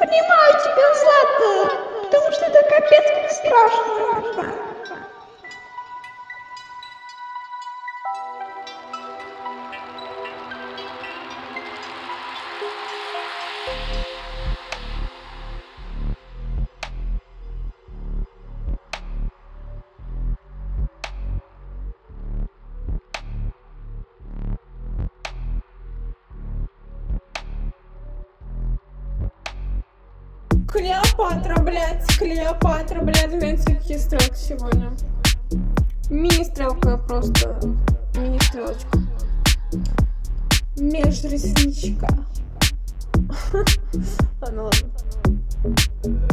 Понимаю тебя, Злата, потому что это капец как страшно. Клеопатра, блядь, знаете, какие стрелки сегодня? Мини-стрелка просто, мини-стрелочка. Межресничка. Ладно.